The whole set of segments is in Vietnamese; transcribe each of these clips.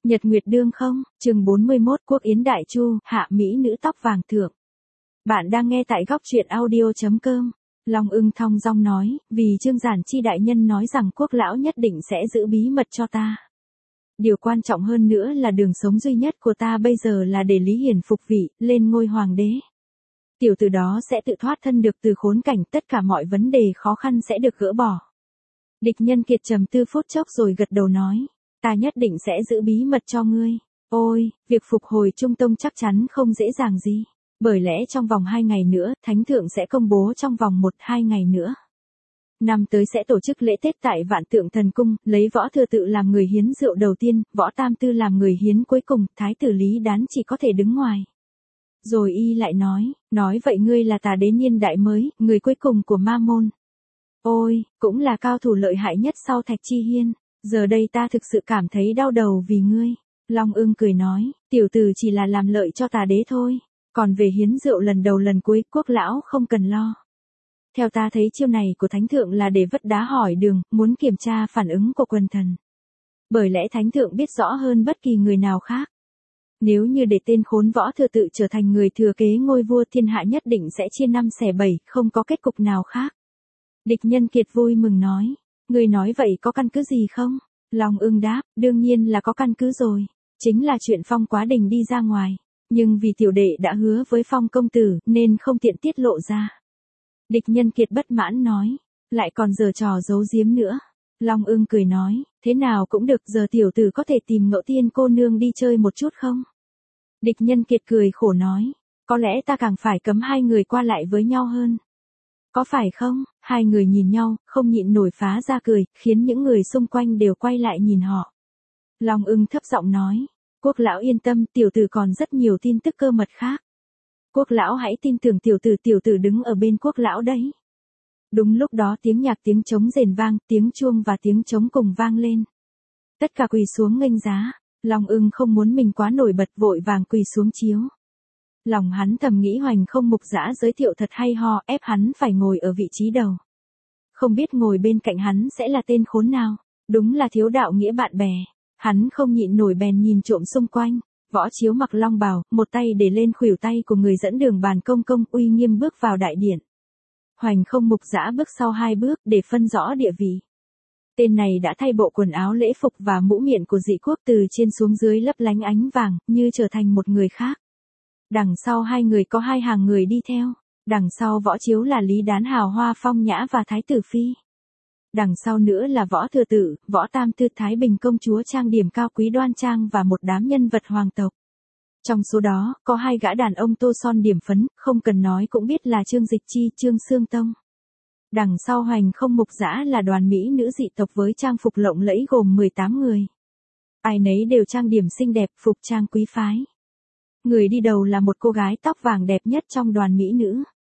Nhật Nguyệt Đương không, chương 41 Quốc Yến Đại Chu, hạ mỹ nữ tóc vàng thượng. Bạn đang nghe tại góc truyện audio.com. Long Ưng thong dong nói, vì Trương Giản Chi đại nhân nói rằng quốc lão nhất định sẽ giữ bí mật cho ta. Điều quan trọng hơn nữa là đường sống duy nhất của ta bây giờ là để Lý Hiển phục vị, lên ngôi hoàng đế. Tiểu tử đó sẽ tự thoát thân được từ khốn cảnh, tất cả mọi vấn đề khó khăn sẽ được gỡ bỏ. Địch Nhân Kiệt trầm tư phút chốc rồi gật đầu nói, ta nhất định sẽ giữ bí mật cho ngươi. Ôi, việc phục hồi Trung Tông chắc chắn không dễ dàng gì. Bởi lẽ trong vòng 2 ngày nữa, Thánh Thượng sẽ công bố trong vòng 1-2 ngày nữa. Năm tới sẽ tổ chức lễ Tết tại Vạn Tượng Thần Cung, lấy Võ Thừa Tự làm người hiến rượu đầu tiên, Võ Tam Tư làm người hiến cuối cùng, Thái tử Lý Đán chỉ có thể đứng ngoài. Rồi y lại nói vậy ngươi là Tà Đế niên đại mới, người cuối cùng của Ma Môn. Ôi, cũng là cao thủ lợi hại nhất sau Thạch Chi Hiên. Giờ đây ta thực sự cảm thấy đau đầu vì ngươi. Long Ưng cười nói, tiểu tử chỉ là làm lợi cho Tà Đế thôi. Còn về hiến rượu lần đầu lần cuối, quốc lão không cần lo. Theo ta thấy chiêu này của Thánh Thượng là để vất đá hỏi đường, muốn kiểm tra phản ứng của quần thần. Bởi lẽ Thánh Thượng biết rõ hơn bất kỳ người nào khác. Nếu như để tên khốn Võ Thừa Tự trở thành người thừa kế ngôi vua, thiên hạ nhất định sẽ chia 5 xẻ 7, không có kết cục nào khác. Địch Nhân Kiệt vui mừng nói, người nói vậy có căn cứ gì không? Long Ưng đáp, đương nhiên là có căn cứ rồi. Chính là chuyện Phong Quá Đình đi ra ngoài. Nhưng vì tiểu đệ đã hứa với Phong công tử, nên không tiện tiết lộ ra. Địch Nhân Kiệt bất mãn nói, lại còn giở trò giấu giếm nữa. Long Ưng cười nói, thế nào cũng được, giờ tiểu tử có thể tìm Ngẫu Tiên cô nương đi chơi một chút không? Địch Nhân Kiệt cười khổ nói, có lẽ ta càng phải cấm hai người qua lại với nhau hơn. Có phải không? Hai người nhìn nhau, không nhịn nổi phá ra cười, khiến những người xung quanh đều quay lại nhìn họ. Long Ưng thấp giọng nói, quốc lão yên tâm, tiểu tử còn rất nhiều tin tức cơ mật khác. Quốc lão hãy tin tưởng tiểu tử đứng ở bên quốc lão đấy. Đúng lúc đó tiếng nhạc tiếng trống rền vang, tiếng chuông và tiếng trống cùng vang lên. Tất cả quỳ xuống nghênh giá, Long Ưng không muốn mình quá nổi bật, vội vàng quỳ xuống chiếu. Lòng hắn thầm nghĩ Hoành Không Mục Dã giới thiệu thật hay ho, ép hắn phải ngồi ở vị trí đầu. Không biết ngồi bên cạnh hắn sẽ là tên khốn nào, đúng là thiếu đạo nghĩa bạn bè. Hắn không nhịn nổi bèn nhìn trộm xung quanh. Võ Chiếu mặc long bào, một tay để lên khuỷu tay của người dẫn đường Bàn Công Công, uy nghiêm bước vào đại điện. Hoành Không Mục Dã bước sau 2 bước để phân rõ địa vị. Tên này đã thay bộ quần áo lễ phục và mũ miệng của dị quốc, từ trên xuống dưới lấp lánh ánh vàng, như trở thành một người khác. Đằng sau hai người có 2 hàng người đi theo. Đằng sau Võ Chiếu là Lý Đán hào hoa phong nhã và Thái tử Phi. Đằng sau nữa là Võ Thừa Tự, Võ Tam Tư, Thái Bình công chúa trang điểm cao quý đoan trang và một đám nhân vật hoàng tộc. Trong số đó, có 2 gã đàn ông tô son điểm phấn, không cần nói cũng biết là Trương Dịch Chi, Trương Xương Tông. Đằng sau Hoành Không Mục Dã là đoàn mỹ nữ dị tộc với trang phục lộng lẫy gồm 18 người. Ai nấy đều trang điểm xinh đẹp, phục trang quý phái. Người đi đầu là một cô gái tóc vàng đẹp nhất trong đoàn mỹ nữ.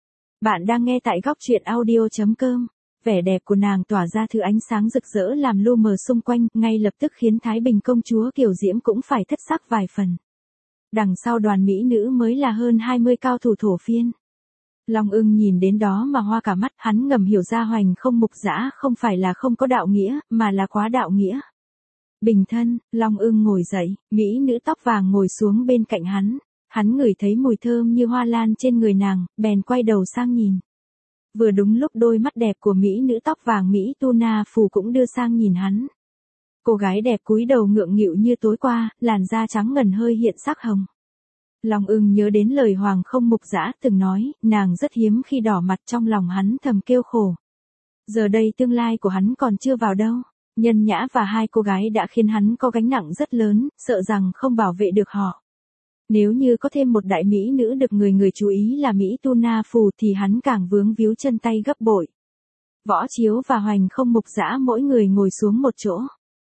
Bạn đang nghe tại góc truyện audio.com. Vẻ đẹp của nàng tỏa ra thứ ánh sáng rực rỡ làm lu mờ xung quanh, ngay lập tức khiến Thái Bình công chúa Kiều Diễm cũng phải thất sắc vài phần. Đằng sau đoàn mỹ nữ mới là hơn 20 cao thủ thổ phiên. Long Ưng nhìn đến đó mà hoa cả mắt, hắn ngầm hiểu ra Hoành Không Mục Dã không phải là không có đạo nghĩa, mà là quá đạo nghĩa. Bình thân, Long Ưng ngồi dậy, mỹ nữ tóc vàng ngồi xuống bên cạnh hắn. Hắn ngửi thấy mùi thơm như hoa lan trên người nàng, bèn quay đầu sang nhìn. Vừa đúng lúc đôi mắt đẹp của mỹ nữ tóc vàng Mỹ Tu Na Phù cũng đưa sang nhìn hắn. Cô gái đẹp cúi đầu ngượng nghịu như tối qua, làn da trắng ngần hơi hiện sắc hồng. Long Ưng nhớ đến lời Hoành Không Mục Dã từng nói, nàng rất hiếm khi đỏ mặt, trong lòng hắn thầm kêu khổ. Giờ đây tương lai của hắn còn chưa vào đâu. Nhân Nhã và 2 cô gái đã khiến hắn có gánh nặng rất lớn, sợ rằng không bảo vệ được họ. Nếu như có thêm một đại mỹ nữ được người chú ý là Mỹ Tu Na Phù thì hắn càng vướng víu chân tay gấp bội. Võ Chiếu và Hoành Không Mục Dã mỗi người ngồi xuống một chỗ.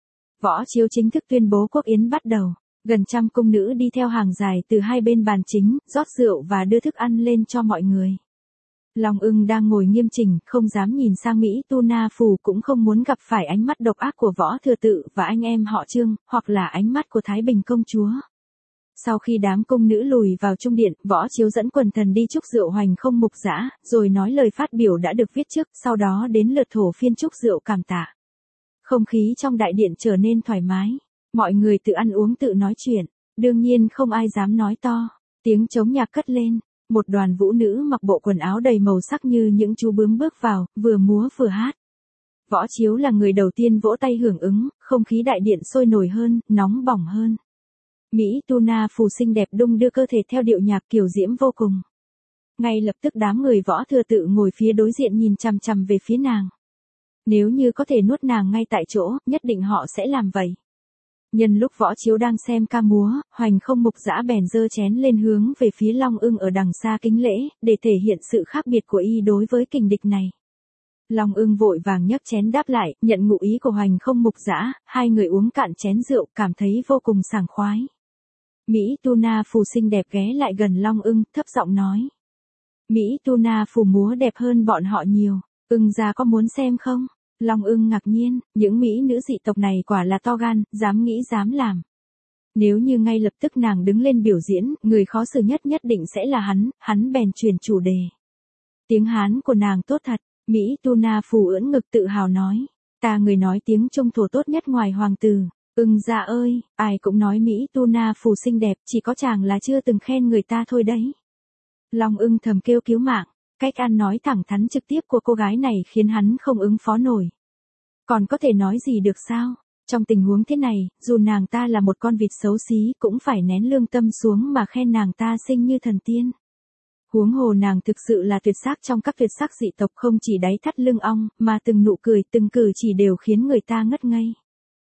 Võ Chiếu chính thức tuyên bố quốc yến bắt đầu. Gần 100 cung nữ đi theo hàng dài từ 2 bên bàn chính, rót rượu và đưa thức ăn lên cho mọi người. Long Ưng đang ngồi nghiêm chỉnh, không dám nhìn sang Mỹ Tu Na Phù, cũng không muốn gặp phải ánh mắt độc ác của Võ Thừa Tự và anh em họ Trương, hoặc là ánh mắt của Thái Bình công chúa. Sau khi đám cung nữ lùi vào trung điện, Võ Chiếu dẫn quần thần đi chúc rượu Hoành Không Mục Dã, rồi nói lời phát biểu đã được viết trước, sau đó đến lượt thổ phiên chúc rượu cảm tạ. Không khí trong đại điện trở nên thoải mái. Mọi người tự ăn uống tự nói chuyện, đương nhiên không ai dám nói to. Tiếng trống nhạc cất lên, một đoàn vũ nữ mặc bộ quần áo đầy màu sắc như những chú bướm bước vào, vừa múa vừa hát. Võ Chiếu là người đầu tiên vỗ tay hưởng ứng, không khí đại điện sôi nổi hơn, nóng bỏng hơn. Mỹ Tuna Phù xinh đẹp đung đưa cơ thể theo điệu nhạc kiều diễm vô cùng. Ngay lập tức đám người Võ Thừa Tự ngồi phía đối diện nhìn chằm chằm về phía nàng. Nếu như có thể nuốt nàng ngay tại chỗ, nhất định họ sẽ làm vậy. Nhân lúc Võ Chiếu đang xem ca múa, Hoành Không Mục Dã bèn giơ chén lên hướng về phía Long Ưng ở đằng xa kính lễ, để thể hiện sự khác biệt của y đối với kình địch này. Long Ưng vội vàng nhấc chén đáp lại, nhận ngụ ý của Hoành Không Mục Dã, hai người uống cạn chén rượu, cảm thấy vô cùng sảng khoái. Mỹ Tuna Phù xinh đẹp ghé lại gần Long Ưng, thấp giọng nói. Mỹ Tuna Phù múa đẹp hơn bọn họ nhiều, Ưng gia có muốn xem không? Long Ưng ngạc nhiên, những mỹ nữ dị tộc này quả là to gan, dám nghĩ dám làm. Nếu như ngay lập tức nàng đứng lên biểu diễn, người khó xử nhất nhất định sẽ là hắn bèn chuyển chủ đề. Tiếng Hán của nàng tốt thật, Mỹ Tuna Phù ưỡn ngực tự hào nói. Ta người nói tiếng Trung thổ tốt nhất ngoài hoàng tử. Ưng gia ơi, ai cũng nói Mỹ Tuna Phù xinh đẹp, chỉ có chàng là chưa từng khen người ta thôi đấy. Long Ưng thầm kêu cứu mạng, cách ăn nói thẳng thắn trực tiếp của cô gái này khiến hắn không ứng phó nổi. Còn có thể nói gì được sao? Trong tình huống thế này, dù nàng ta là một con vịt xấu xí cũng phải nén lương tâm xuống mà khen nàng ta xinh như thần tiên. Huống hồ nàng thực sự là tuyệt sắc trong các tuyệt sắc dị tộc, không chỉ đáy thắt lưng ong, mà từng nụ cười, từng cử chỉ đều khiến người ta ngất ngây.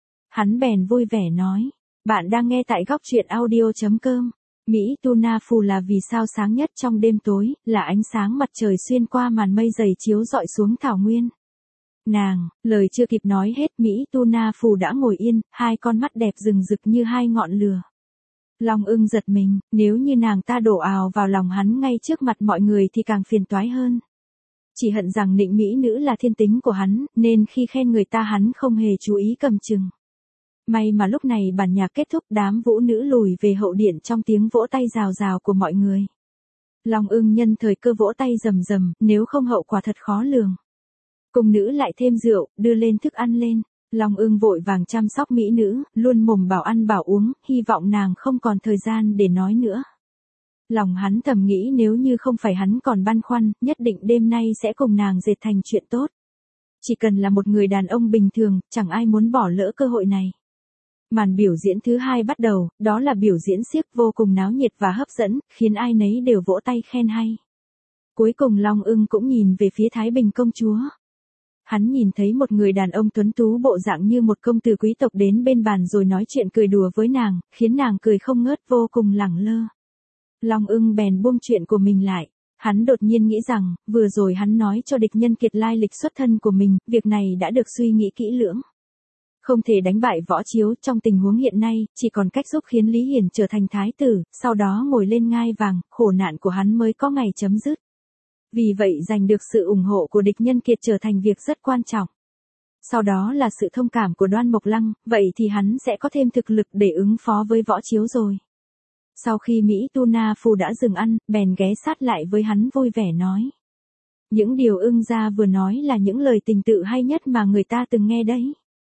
Hắn bèn vui vẻ nói, bạn đang nghe tại góc truyện audio.com. Mỹ Tuna Phù là vì sao sáng nhất trong đêm tối, là ánh sáng mặt trời xuyên qua màn mây dày chiếu rọi xuống thảo nguyên. Nàng, lời chưa kịp nói hết, Mỹ Tuna Phù đã ngồi yên, hai con mắt đẹp rừng rực như hai ngọn lửa. Long Ưng giật mình, nếu như nàng ta đổ ào vào lòng hắn ngay trước mặt mọi người thì càng phiền toái hơn. Chỉ hận rằng nịnh mỹ nữ là thiên tính của hắn, nên khi khen người ta hắn không hề chú ý cầm chừng. May mà lúc này bản nhạc kết thúc, đám vũ nữ lùi về hậu điện trong tiếng vỗ tay rào rào của mọi người. Long Ưng nhân thời cơ vỗ tay rầm rầm, nếu không hậu quả thật khó lường. Cung nữ lại thêm rượu, đưa lên thức ăn lên. Long Ưng vội vàng chăm sóc mỹ nữ, luôn mồm bảo ăn bảo uống, hy vọng nàng không còn thời gian để nói nữa. Lòng hắn thầm nghĩ nếu như không phải hắn còn băn khoăn, nhất định đêm nay sẽ cùng nàng dệt thành chuyện tốt. Chỉ cần là một người đàn ông bình thường, chẳng ai muốn bỏ lỡ cơ hội này. Màn biểu diễn thứ hai bắt đầu, đó là biểu diễn xiếc vô cùng náo nhiệt và hấp dẫn, khiến ai nấy đều vỗ tay khen hay. Cuối cùng Long Ưng cũng nhìn về phía Thái Bình công chúa. Hắn nhìn thấy một người đàn ông tuấn tú bộ dạng như một công tử quý tộc đến bên bàn rồi nói chuyện cười đùa với nàng, khiến nàng cười không ngớt, vô cùng lẳng lơ. Long Ưng bèn buông chuyện của mình lại. Hắn đột nhiên nghĩ rằng, vừa rồi hắn nói cho địch nhân kiệt lai lịch xuất thân của mình, việc này đã được suy nghĩ kỹ lưỡng. Không thể đánh bại Võ Chiếu, trong tình huống hiện nay, chỉ còn cách giúp khiến Lý Hiển trở thành thái tử, sau đó ngồi lên ngai vàng, khổ nạn của hắn mới có ngày chấm dứt. Vì vậy giành được sự ủng hộ của địch nhân kiệt trở thành việc rất quan trọng. Sau đó là sự thông cảm của Đoan Mộc Lăng, vậy thì hắn sẽ có thêm thực lực để ứng phó với Võ Chiếu rồi. Sau khi Mỹ Tuna Phù đã dừng ăn, bèn ghé sát lại với hắn vui vẻ nói. Những điều Ưng gia vừa nói là những lời tình tự hay nhất mà người ta từng nghe đấy.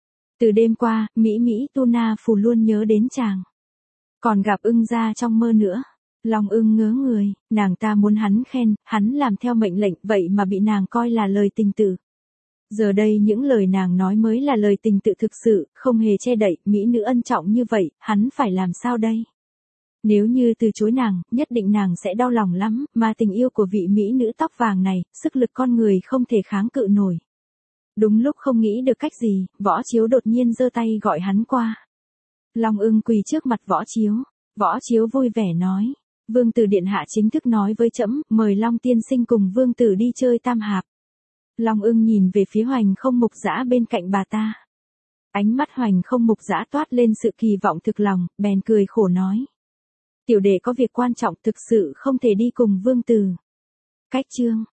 Từ đêm qua, Mỹ Tuna Phù luôn nhớ đến chàng. Còn gặp Ưng gia trong mơ nữa. Long Ưng ngớ người, nàng ta muốn hắn khen, hắn làm theo mệnh lệnh, vậy mà bị nàng coi là lời tình tự. Giờ đây những lời nàng nói mới là lời tình tự thực sự, không hề che đậy, mỹ nữ ân trọng như vậy, hắn phải làm sao đây? Nếu như từ chối nàng, nhất định nàng sẽ đau lòng lắm, mà tình yêu của vị mỹ nữ tóc vàng này, sức lực con người không thể kháng cự nổi. Đúng lúc không nghĩ được cách gì, Võ Chiếu đột nhiên giơ tay gọi hắn qua. Long Ưng quỳ trước mặt Võ Chiếu. Võ Chiếu vui vẻ nói. Vương tử điện hạ chính thức nói với trẫm, mời Long tiên sinh cùng vương tử đi chơi tam hạp. Long Ưng nhìn về phía Hoành Không Mục Dã bên cạnh bà ta. Ánh mắt Hoành Không Mục Dã toát lên sự kỳ vọng thực lòng, bèn cười khổ nói. Tiểu đệ có việc quan trọng, thực sự không thể đi cùng vương tử. Cách chương.